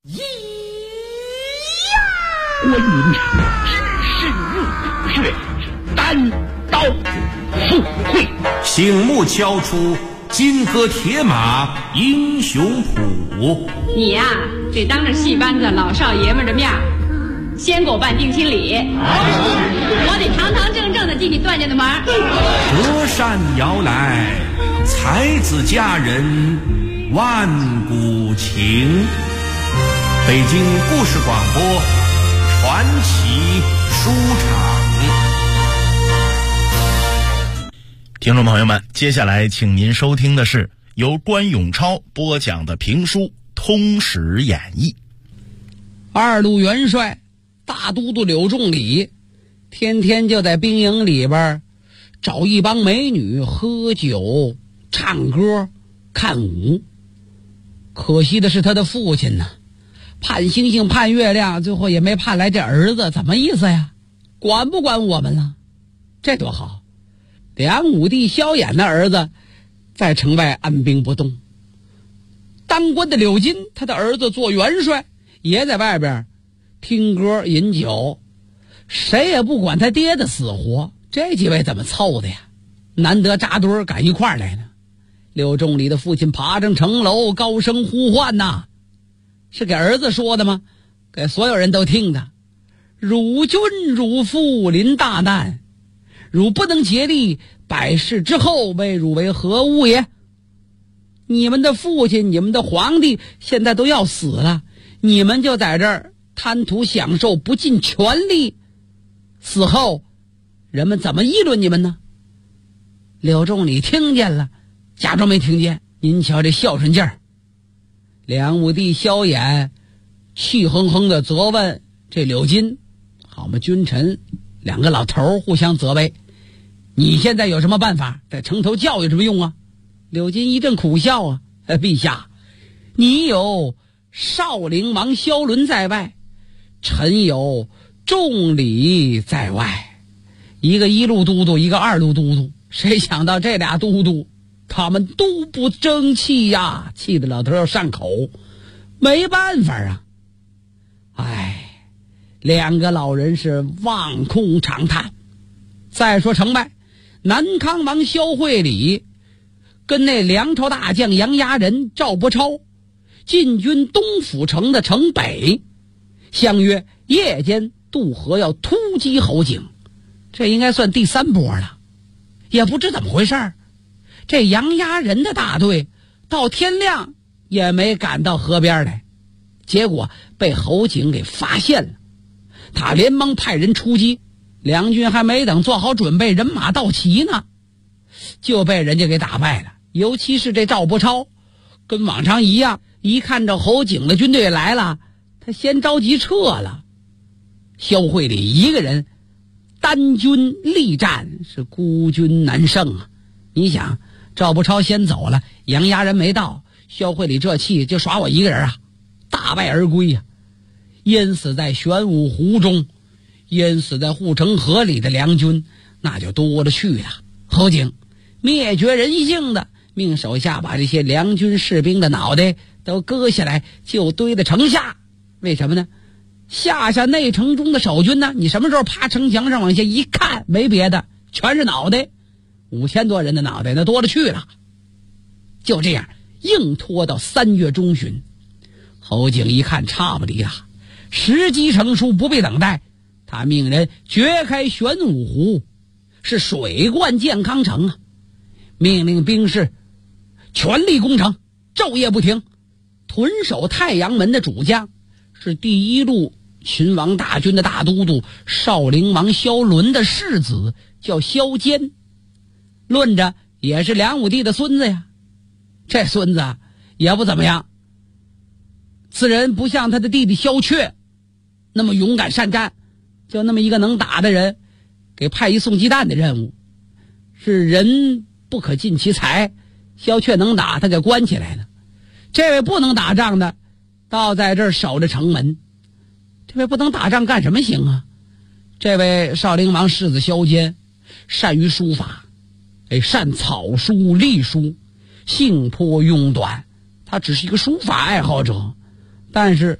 观音场只是热血，单刀赴会， 醒目敲出金戈铁马英雄谱。 你呀，得当着戏班子老少爷们的面先给我办定亲礼，我得堂堂正正的进你段家的门。 隔山摇来，才子佳人万古情。北京故事广播传奇书场。 听众朋友们，接下来请您收听的是由关永超播讲的评书《通史演义》。 二路元帅大都督柳仲礼天天就在兵营里边找一帮美女喝酒唱歌看舞。可惜的是他的父亲呢，盼星星盼月亮，最后也没盼来这儿子，怎么意思呀？管不管我们了？这多好，梁武帝萧衍的儿子在城外按兵不动，当官的柳金他的儿子做元帅也在外边听歌饮酒，谁也不管他爹的死活。这几位怎么凑的呀？难得扎堆赶一块儿来呢。柳仲礼的父亲爬上城楼高声呼唤呐，是给儿子说的吗？给所有人都听的。汝君汝父临大难，汝不能竭力百世之后，为汝为何物也？你们的父亲你们的皇帝现在都要死了，你们就在这儿贪图享受不尽全力，死后人们怎么议论你们呢？柳仲礼听见了，假装没听见。您瞧这孝顺劲儿。梁武帝萧衍气哼哼的责问这柳金，好嘛，君臣两个老头互相责备，你现在有什么办法？在城头教育什么用啊？柳金一阵苦笑啊，陛下，你有少陵王萧伦在外，臣有仲礼在外，一个一路都督，一个二路都督，谁想到这俩都督他们都不争气呀，气得老头要上口，没办法啊。哎，两个老人是望空长叹。再说城外，南康王萧惠礼跟那梁朝大将杨牙人赵伯超进军东府城的城北，相约夜间渡河要突击侯景。这应该算第三波了。也不知怎么回事，这杨牙人的大队到天亮也没赶到河边来，结果被侯景给发现了。他连忙派人出击，梁军还没等做好准备，人马到齐呢，就被人家给打败了。尤其是这赵伯超跟往常一样，一看着侯景的军队来了，他先着急撤了。萧惠礼一个人单军力战，是孤军难胜啊。你想，赵伯超先走了，杨牙人没到，萧惠礼这气就耍我一个人啊，大败而归呀。淹死在玄武湖中，淹死在护城河里的梁军那就多了去了。侯景灭绝人性的命手下把这些梁军士兵的脑袋都割下来，就堆在城下。为什么呢？下内城中的守军呢，你什么时候爬城墙上往下一看，没别的，全是脑袋，5000多人的脑袋，那多了去了。就这样硬拖到3月中旬，侯景一看差不离了，时机成熟，不必等待，他命人掘开玄武湖，是水灌健康城啊，命令兵士全力攻城，昼夜不停。屯守太阳门的主将是第一路秦王大军的大都督少陵王萧伦的世子，叫萧坚，论着也是梁武帝的孙子呀。这孙子也不怎么样，此人不像他的弟弟萧阙那么勇敢善战，就那么一个能打的人，给派一送鸡蛋的任务。是人不可尽其才，萧阙能打，他给关起来了。这位不能打仗的倒在这儿守着城门。这位不能打仗干什么行啊？这位少陵王世子萧坚善于书法，善草书隶书，性颇庸短，他只是一个书法爱好者，但是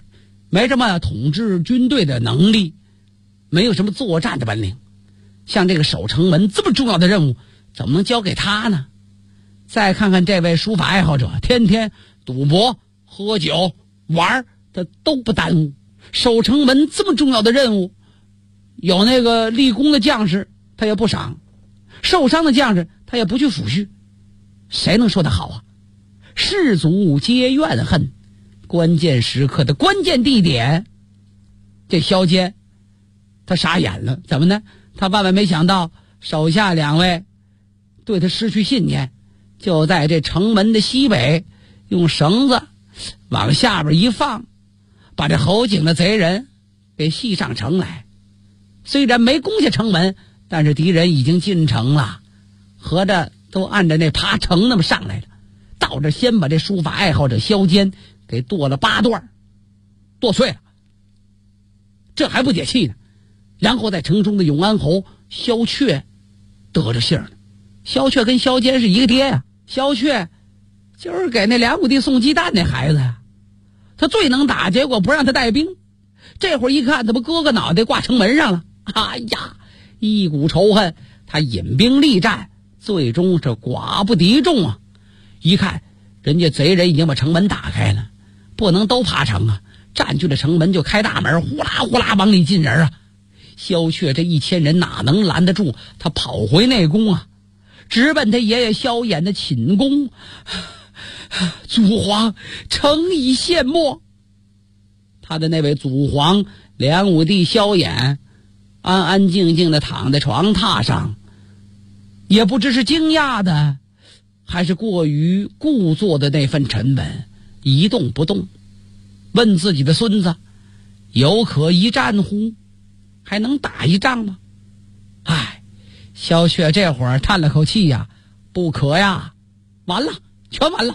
没什么统治军队的能力，没有什么作战的本领。像这个守城门这么重要的任务，怎么能交给他呢？再看看这位书法爱好者，天天赌博、喝酒、玩，他都不耽误。守城门这么重要的任务，有那个立功的将士他也不赏，受伤的将士他也不去抚恤，谁能说得好啊？士卒皆怨恨，关键时刻的关键地点，这萧坚他傻眼了。怎么呢？他万万没想到手下2位对他失去信念，就在这城门的西北用绳子往下边一放，把这侯景的贼人给系上城来。虽然没攻下城门，但是敌人已经进城了，合着都按着那爬城那么上来了。到这先把这书法爱好者萧坚给剁了8段，剁碎了，这还不解气呢。然后在城中的永安侯萧阙得着信儿了。萧阙跟萧坚是一个爹呀，萧阙就是给那梁武帝送鸡蛋那孩子呀，他最能打，结果不让他带兵。这会儿一看，他不割个脑袋挂城门上了，哎呀，一股仇恨，他引兵力战，最终是寡不敌众啊。一看人家贼人已经把城门打开了，不能都爬城啊，占据了城门就开大门，呼啦呼啦往里进人啊。萧阙这1000人哪能拦得住他跑回内宫啊，直奔他爷爷萧衍的寝宫。祖皇，诚已献没。他的那位祖皇梁武帝萧衍安安静静的躺在床榻上，也不知是惊讶的还是过于故作的那份沉稳，一动不动，问自己的孙子，有可一战乎？还能打一仗吗？哎，萧阙这会儿叹了口气呀，不可呀，完了，全完了。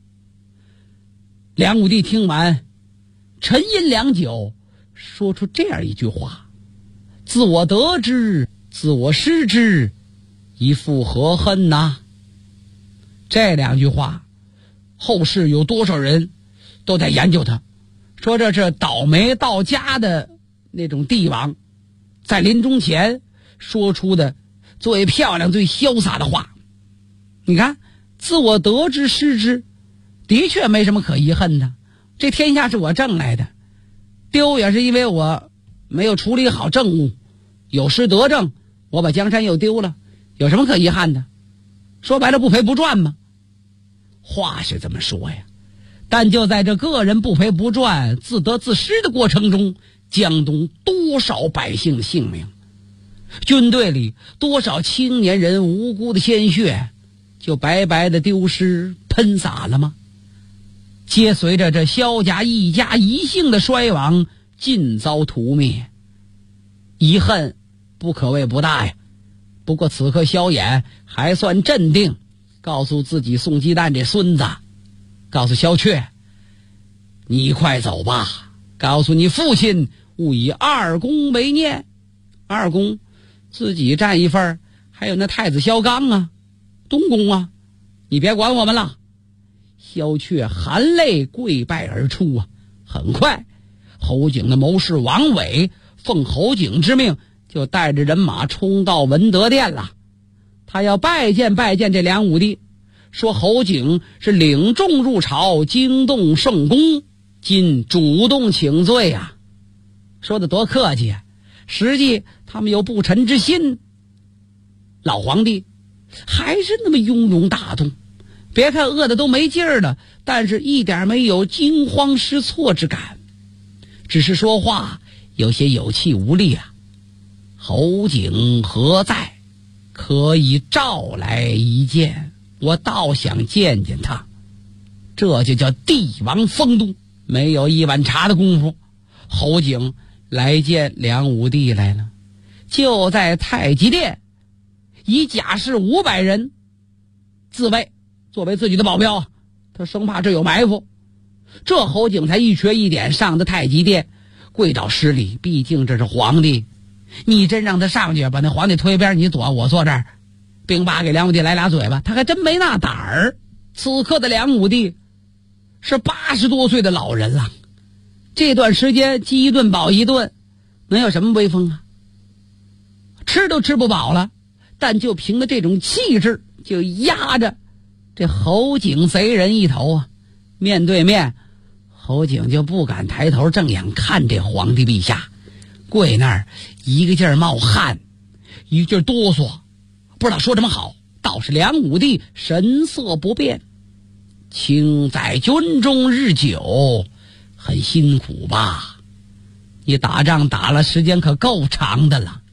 梁武帝听完，沉吟良久，说出这样一句话：自我得之，自我失之，一复何恨呐？这2句话，后世有多少人都在研究它，说这是倒霉到家的那种帝王在临终前说出的最漂亮最潇洒的话。你看，自我得之失之，的确没什么可遗恨的，这天下是我挣来的，丢也是因为我没有处理好政务，有失得政，我把江山又丢了，有什么可遗憾的？说白了，不赔不赚嘛。话是这么说呀，但就在这个人不赔不赚、自得自失的过程中，江东多少百姓的性命，军队里多少青年人无辜的鲜血，就白白的丢失喷洒了吗？接随着这萧家一家一姓的衰亡，尽遭屠灭，遗恨不可谓不大呀。不过此刻萧衍还算镇定，告诉自己送鸡蛋这孙子，告诉萧阙，你快走吧，告诉你父亲，勿以2公为念。2公自己占一份，还有那太子萧纲啊，东宫啊，你别管我们了。萧阙含泪跪拜而出啊。很快侯景的谋士王伟奉侯景之命，就带着人马冲到文德殿了。他要拜见这梁武帝，说侯景是领众入朝，惊动圣公，今主动请罪啊。说的多客气啊，实际他们有不臣之心。老皇帝还是那么雍容大度，别看饿的都没劲儿了，但是一点没有惊慌失措之感，只是说话有些有气无力啊。侯景何在？可以召来一见，我倒想见见他。这就叫帝王风度。没有一碗茶的功夫，侯景来见梁武帝来了。就在太极殿，以甲士500人自卫，作为自己的保镖啊，他生怕这有埋伏。这侯景才一瘸一点上的太极殿，跪倒施礼，毕竟这是皇帝，你真让他上去把那皇帝推边，你躲我坐这儿，兵拔给梁武帝来俩嘴巴，他还真没那胆儿。此刻的梁武帝是80多岁的老人了， 这段时间饥一顿饱一顿，能有什么威风啊？吃都吃不饱了，但就凭着这种气质，就压着这侯景贼人一头啊！面对面，侯景就不敢抬头正眼看这皇帝陛下，跪那儿一个劲儿冒汗，一个劲儿哆嗦，不知道说什么好。倒是梁武帝神色不变，卿在军中日久，很辛苦吧？你打仗打了时间可够长的了。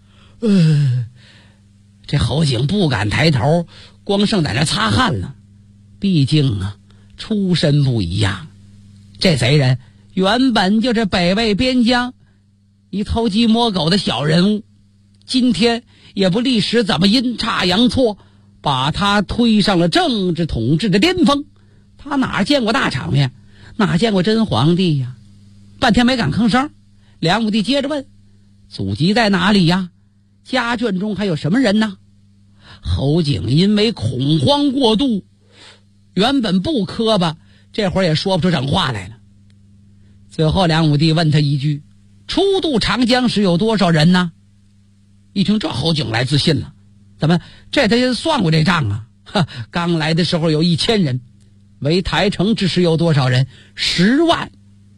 这侯景不敢抬头，光剩在那擦汗了。毕竟啊，出身不一样。这贼人原本就是北魏边疆一偷鸡摸狗的小人物，今天也不历史怎么阴差阳错把他推上了政治统治的巅峰。他哪见过大场面，哪见过真皇帝呀？半天没敢吭声。梁武帝接着问：祖籍在哪里呀？家眷中还有什么人呢？侯景因为恐慌过度，原本不磕巴，这会儿也说不出整话来了。最后梁武帝问他一句：初渡长江时有多少人呢？一听这，侯景来自信了。怎么这他算过这账啊？刚来的时候有1000人，围台城之时有多少人？10万。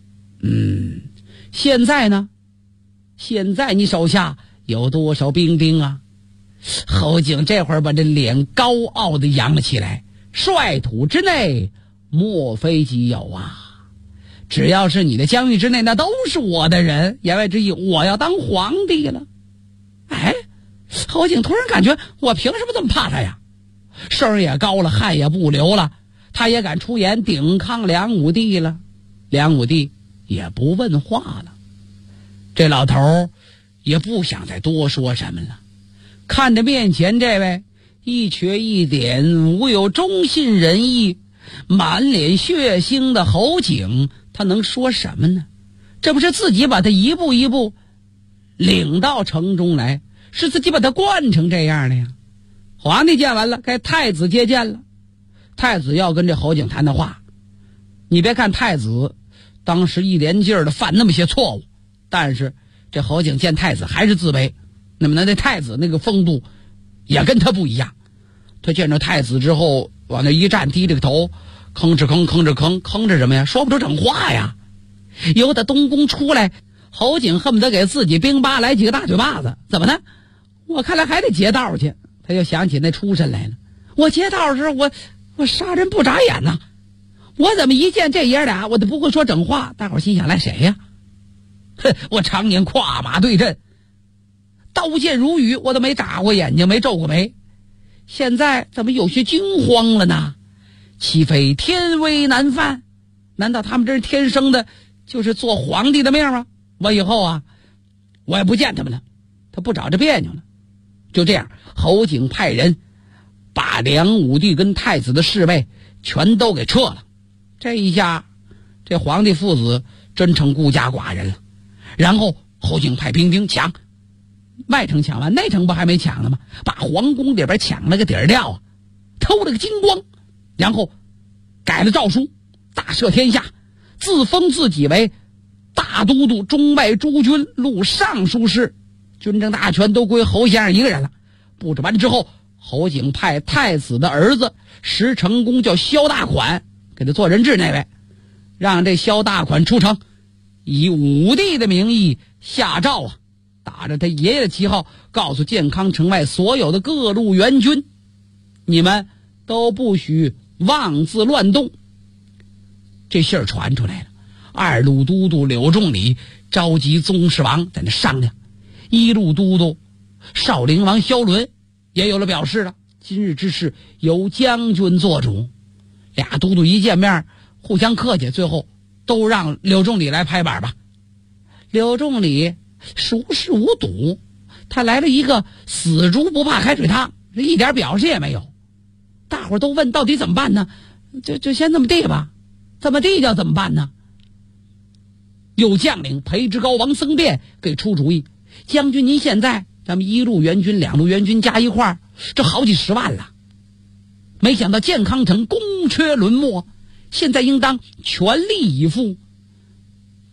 现在呢？现在你手下有多少兵丁啊？侯景这会儿把这脸高傲地扬了起来，率土之内莫非己有啊！只要是你的疆域之内，那都是我的人。言外之意，我要当皇帝了。侯景突然感觉，我凭什么这么怕他呀？声也高了，汗也不流了，他也敢出言顶抗梁武帝了。梁武帝也不问话了。这老头也不想再多说什么了，看着面前这位一瘸一点、无有忠信仁义、满脸血腥的侯景，他能说什么呢？这不是自己把他一步一步领到城中来，是自己把他惯成这样的呀。皇帝见完了，该太子接见了。太子要跟这侯景谈的话，你别看太子当时一连劲儿的犯那么些错误，但是这侯景见太子还是自卑。那么那太子那个风度也跟他不一样。他见着太子之后往那一站，低着个头，吭哧什么呀？说不出整话呀。由他东宫出来，侯景恨不得给自己兵巴来几个大嘴巴子。怎么呢？我看来还得劫道去。他就想起那出身来了。我劫道时我杀人不眨眼呐。我怎么一见这爷俩我都不会说整话？大伙心想来谁呀？我常年跨马对阵，刀剑如雨，我都没眨过眼睛，没皱过眉。现在怎么有些惊慌了呢？岂非天威难犯？难道他们这是天生的就是做皇帝的命吗？我以后啊，我也不见他们了，他不找这别扭了。就这样，侯景派人把梁武帝跟太子的侍卫全都给撤了。这一下，这皇帝父子真成孤家寡人了。然后侯景派兵丁抢，外城抢完，内城不还没抢呢吗？把皇宫里边抢了个底儿掉啊，偷了个精光，然后改了诏书，大赦天下，自封自己为大都督、中外诸军录尚书事，军政大权都归侯先生一个人了。布置完之后，侯景派太子的儿子石成公叫萧大款，给他做人质那位，让这萧大款出城，以武帝的名义下诏啊，打着他爷爷的旗号，告诉健康城外所有的各路援军，你们都不许妄自乱动。这信儿传出来了，二路都督柳仲礼召集宗室王在那商量，一路都督少陵王萧伦也有了表示了，今日之事由将军做主。俩都督一见面互相客气，最后都让柳仲礼来拍板吧。柳仲礼熟视无睹，他来了一个死猪不怕开水烫，一点表示也没有。大伙都问到底怎么办呢？就先这么地吧。怎么地叫怎么办呢？有将领裴志高、王僧辩给出主意，将军您现在咱们一路援军、两路援军加一块儿，这好几十万了。没想到健康城攻缺沦没，现在应当全力以赴，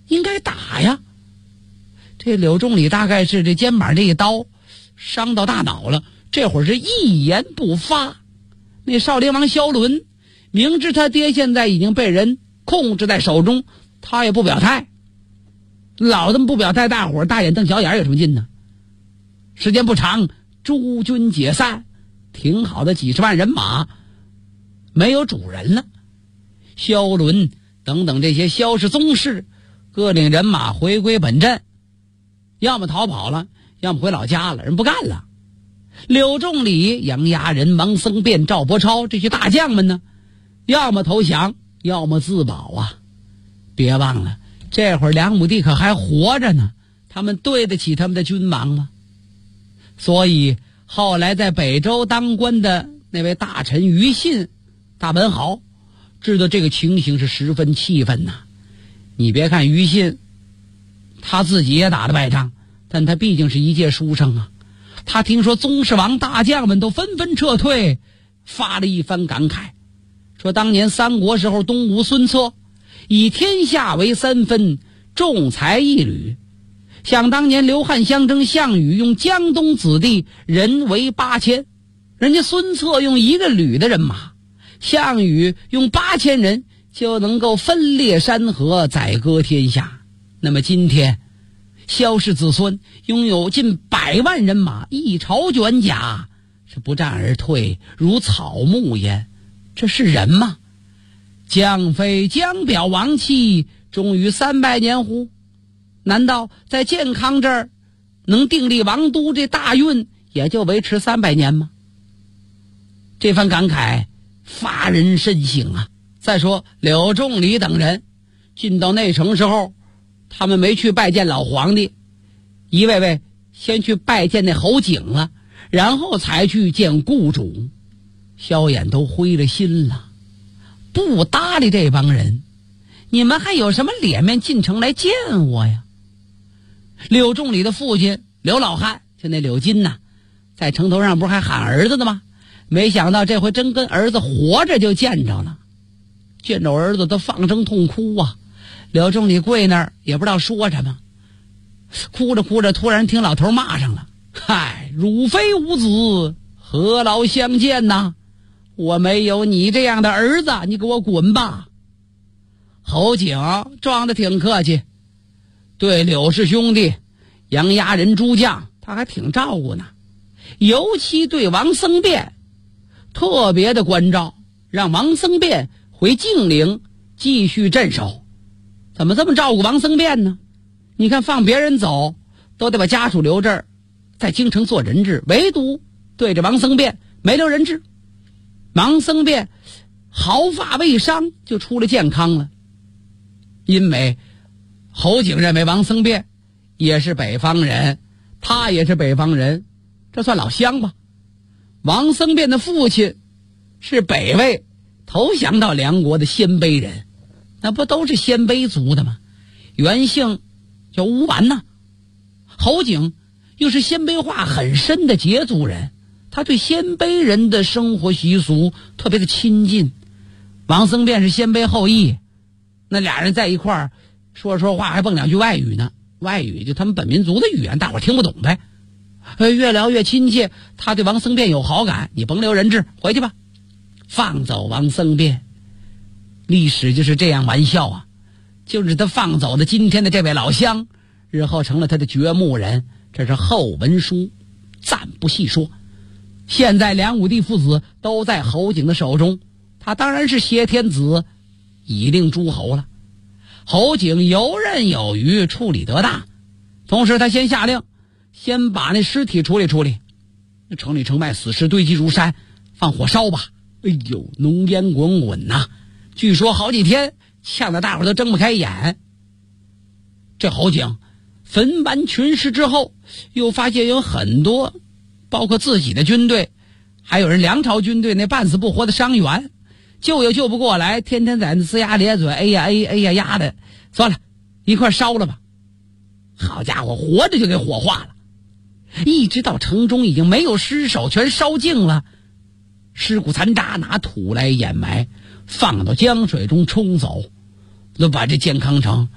应该打呀。这柳仲礼大概是这肩膀这一刀伤到大脑了，这会儿是一言不发。那少林王萧伦明知他爹现在已经被人控制在手中，他也不表态。老这么不表态，大伙儿大眼瞪小眼有什么劲呢？时间不长，诸军解散，挺好的几十万人马没有主人了。萧伦等等这些萧氏宗室各领人马回归本镇，要么逃跑了，要么回老家了，人不干了。柳仲礼、杨牙仁、王僧辩、赵伯超这些大将们呢，要么投降，要么自保啊。别忘了，这会儿梁武帝可还活着呢，他们对得起他们的君王吗？所以后来在北周当官的那位大臣于信，大文豪，知道这个情形是十分气愤呐。你别看于信他自己也打了败仗，但他毕竟是一介书生啊。他听说宗室王大将们都纷纷撤退，发了一番感慨，说当年三国时候东吴孙策以天下为三分，重财一旅，想当年刘汉相争，项羽用江东子弟人为8000，人家孙策用一个旅的人马，项羽用8000人就能够分裂山河，宰割天下。那么今天萧氏子孙拥有近100万人马，一朝卷甲，是不战而退，如草木焉。这是人吗？将非江表王气，终于300年乎？难道在健康这儿能订立王都，这大运也就维持300年吗？这番感慨发人深省啊。再说柳仲礼等人进到内城时候，他们没去拜见老皇帝，一位位先去拜见那侯景了，然后才去见雇主。萧衍都灰了心了，不搭理这帮人，你们还有什么脸面进城来见我呀？柳仲礼的父亲刘老汉，就那柳金呐，在城头上不是还喊儿子呢吗？没想到这回真跟儿子活着就见着了。见着儿子他放声痛哭啊。柳仲礼跪那儿也不知道说什么，哭着哭着突然听老头骂上了：嗨，汝非无子，何劳相见呐？我没有你这样的儿子，你给我滚吧。侯景装得挺客气，对柳氏兄弟杨牙仁诸将他还挺照顾呢，尤其对王僧辩特别的关照，让王僧辩回晋陵继续镇守。怎么这么照顾王僧辩呢？你看放别人走都得把家属留这儿，在京城做人质，唯独对着王僧辩没留人质。王僧辩毫发未伤就出了健康了，因为侯景认为王僧辩也是北方人，他也是北方人，这算老乡吧。王僧辩的父亲是北魏投降到梁国的鲜卑人，那不都是鲜卑族的吗？原姓叫乌丸呐。侯景又是鲜卑话很深的羯族人，他对鲜卑人的生活习俗特别的亲近。王僧辩是鲜卑后裔，那俩人在一块儿说话还蹦两句外语呢，外语就他们本民族的语言，大伙儿听不懂呗。越聊越亲切，他对王僧辩有好感，你甭留人质，回去吧。放走王僧辩，历史就是这样玩笑啊，就是他放走的今天的这位老乡，日后成了他的掘墓人，这是后文书，暂不细说。现在梁武帝父子都在侯景的手中，他当然是挟天子以令诸侯了。侯景游刃有余，处理得当，同时他先下令，先把那尸体处理处理，城里城外死尸堆积如山，放火烧吧。哎呦，浓烟滚滚呐，据说好几天呛得大伙都睁不开眼。这侯景焚完群尸之后，又发现有很多包括自己的军队，还有人梁朝军队那半死不活的伤员，救也救不过来，天天在那呲牙咧嘴，哎呀呀的，算了，一块烧了吧。好家伙，活着就给火化了，一直到城中已经没有尸首，全烧净了，尸骨残渣拿土来掩埋，放到江水中冲走，都把这健康城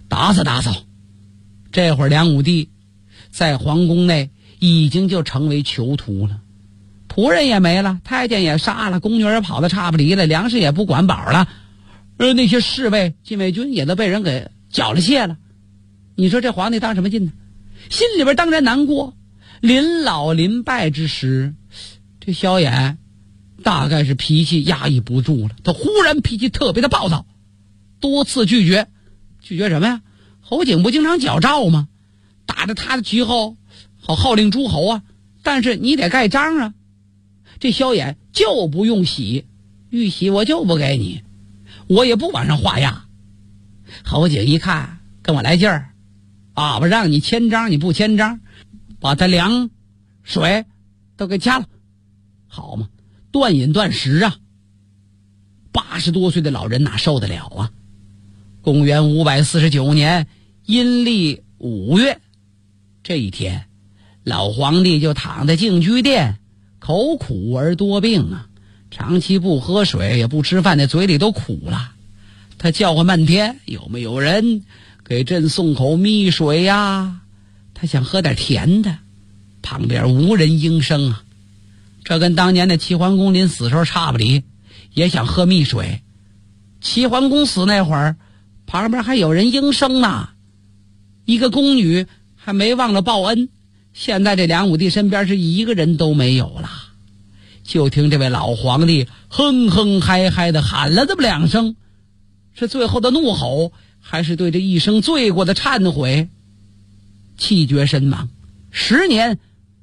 打扫打扫。这会儿梁武帝在皇宫内已经就成为囚徒了，仆人也没了，太监也杀了，宫女也跑得差不离了，粮食也不管饱了，那些侍卫禁卫军也都被人给缴了械了。你说这皇帝当什么劲呢？心里边当然难过。临老临败之时，这萧衍大概是脾气压抑不住了，他忽然脾气特别的暴躁，多次拒绝什么呀？侯景不经常矫诏吗？打着他的旗后好号令诸侯啊，但是你得盖章啊。这萧衍就不用玺，玉玺我就不给你，我也不往上画押。侯景一看跟我来劲儿，爸爸让你签章你不签章，把他粮水都给掐了，好嘛，断饮断食啊。80多岁的老人哪受得了啊？公元549年阴历5月这一天，老皇帝就躺在净居殿，口苦而多病啊，长期不喝水也不吃饭，那嘴里都苦了。他叫唤半天，有没有人给朕送口蜜水呀？他想喝点甜的，旁边无人应声啊。这跟当年的齐桓公临死时候差不离，也想喝蜜水。齐桓公死那会儿，旁边还有人应声呢，一个宫女还没忘了报恩。现在这梁武帝身边是一个人都没有了，就听这位老皇帝哼哼嗨嗨的喊了这么2声，是最后的怒吼，还是对这一生罪过的忏悔？气绝身亡，时年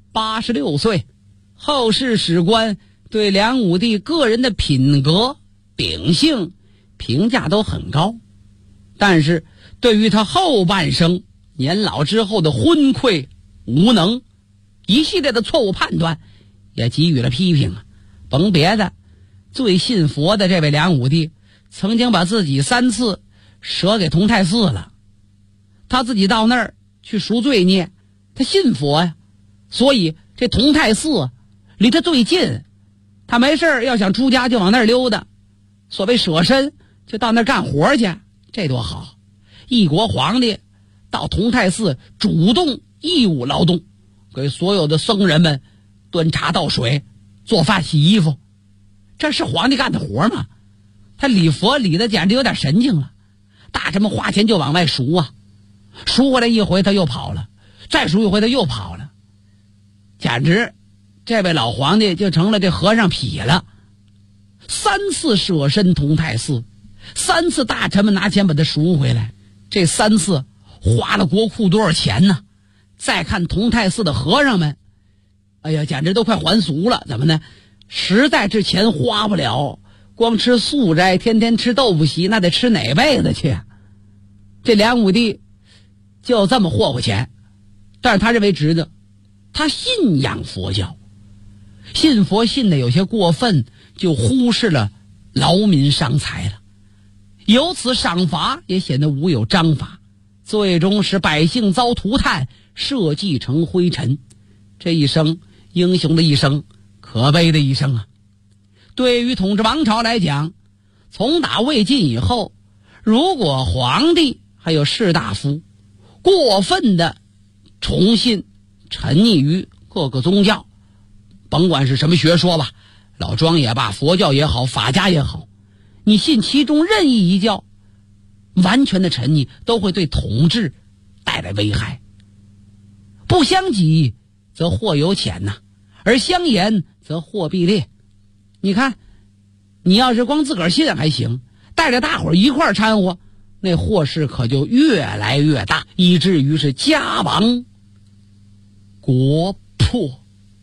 86岁。后世史官对梁武帝个人的品格秉性评价都很高，但是对于他后半生年老之后的昏聩无能一系列的错误判断也给予了批评啊。甭别的，最信佛的这位梁武帝曾经把自己3次舍给同泰寺了，他自己到那儿去赎罪孽，他信佛呀，所以这同泰寺离他最近，他没事要想出家就往那儿溜达，所谓舍身就到那儿干活去，这多好。一国皇帝到同泰寺主动义务劳动，给所有的僧人们端茶倒水做饭洗衣服，这是皇帝干的活吗？他礼佛礼的简直有点神经了，大臣们花钱就往外赎啊，赎回来一回他又跑了，再赎一回他又跑了，简直这位老皇帝就成了这和尚痞了。3次舍身同泰寺，3次大臣们拿钱把他赎回来，这3次花了国库多少钱呢？再看同泰寺的和尚们，哎呀，简直都快还俗了。怎么呢？实在这钱花不了，光吃素斋，天天吃豆腐席，那得吃哪辈子去？这梁武帝就这么霍霍钱，但是他认为值得，他信仰佛教，信佛信的有些过分，就忽视了劳民伤财了，由此赏罚也显得无有章法，最终使百姓遭涂炭，社稷成灰尘。这一生英雄的一生，可悲的一生啊！对于统治王朝来讲，从打魏晋以后，如果皇帝还有士大夫过分的崇信沉溺于各个宗教，甭管是什么学说吧，老庄也罢，佛教也好，法家也好，你信其中任意一教，完全的沉溺都会对统治带来危害。不相及则祸有浅呐，而相沿则祸必裂。你看，你要是光自个儿信还行，带着大伙儿一块儿掺和，那祸事可就越来越大，以至于是家亡国破。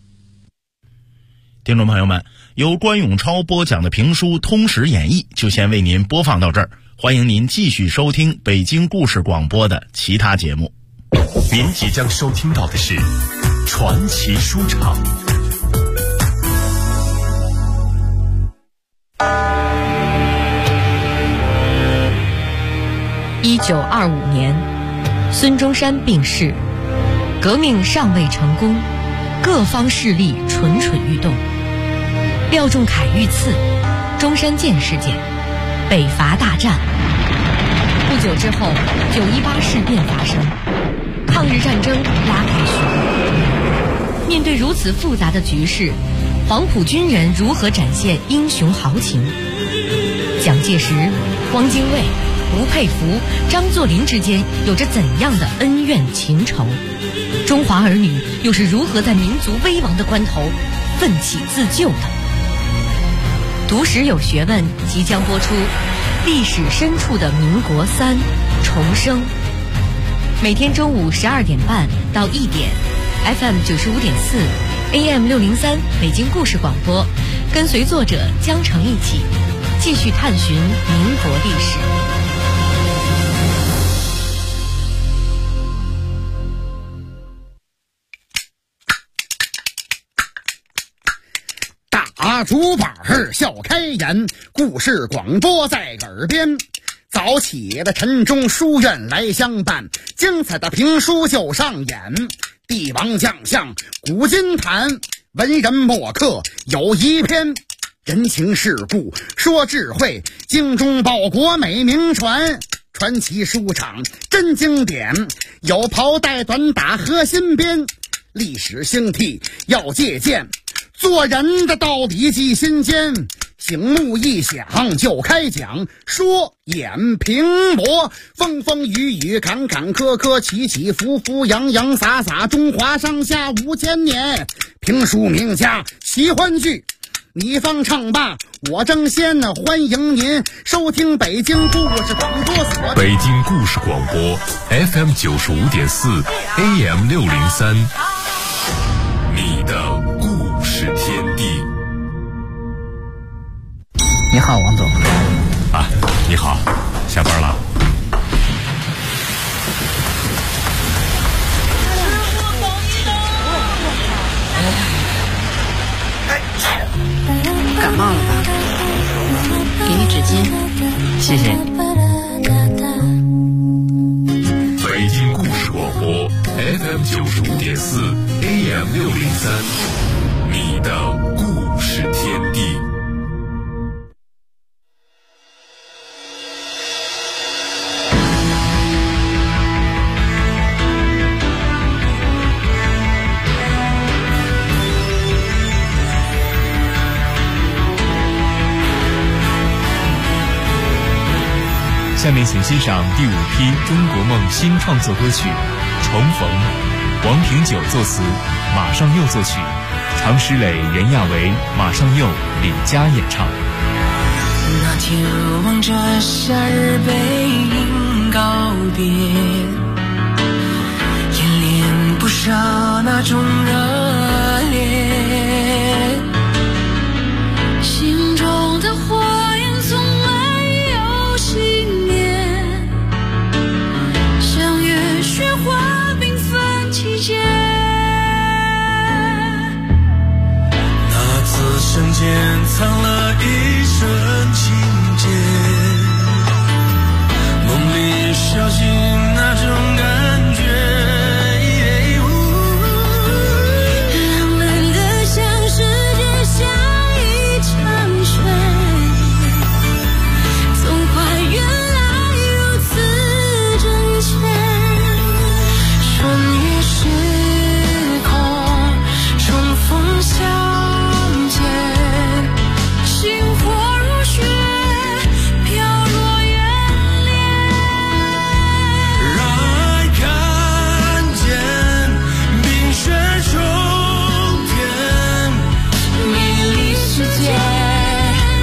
听众朋友们，由关永超播讲的评书《通史演义》就先为您播放到这儿，欢迎您继续收听北京故事广播的其他节目。 您即将收听到的是传奇书场。 1925年，孙中山病逝，革命尚未成功，各方势力蠢蠢欲动。廖仲恺遇刺，中山舰事件，北伐大战。不久久之后，9·18事变发生，抗日战争拉开序幕。面对如此复杂的局势，黄埔军人如何展现英雄豪情？蒋介石、汪精卫、吴佩孚、张作霖之间有着怎样的恩怨情仇？中华儿女又是如何在民族危亡的关头奋起自救的？读史有学问即将播出，历史深处的民国3重生。每天中午12点半到1点 ，FM 95.4 AM 603北京故事广播，跟随作者江城一起继续探寻民国历史。 打竹板笑开颜，故事广播在耳边。早起的晨钟书院来相伴，精彩的评书就上演。帝王将相古今谈，文人墨客有一篇。人情世故说智慧，精忠报国美名传。传奇书场真经典，有袍带短打和新编。历史兴替要借鉴，做人的道理记心间。醒目一响就开讲，说演评驳，风风雨雨坎坎坷坷，起起伏伏洋洋洒洒，中华上下5000年。评书名家喜欢剧，你方唱罢我争先，欢迎您收听北京故事广播所。 北京故事广播 FM 95.4 AM 603，你的故事天地。 你好，王总。 啊，你好，下班了。 感冒了吧？给你纸巾，谢谢你。 北京故事广播 FM 95.4 AM 603，你的故事天地。 下面请欣赏第5批中国梦新创作歌曲《重逢》，王平久作词，马上佑作曲，常石磊、任亚维、马上佑、李佳演唱。 那天望着夏日背影告别，演练不少那种热烈，心中的火焰从没有熄灭，像月雪花缤纷季节。那次瞬间藏了一瞬情节，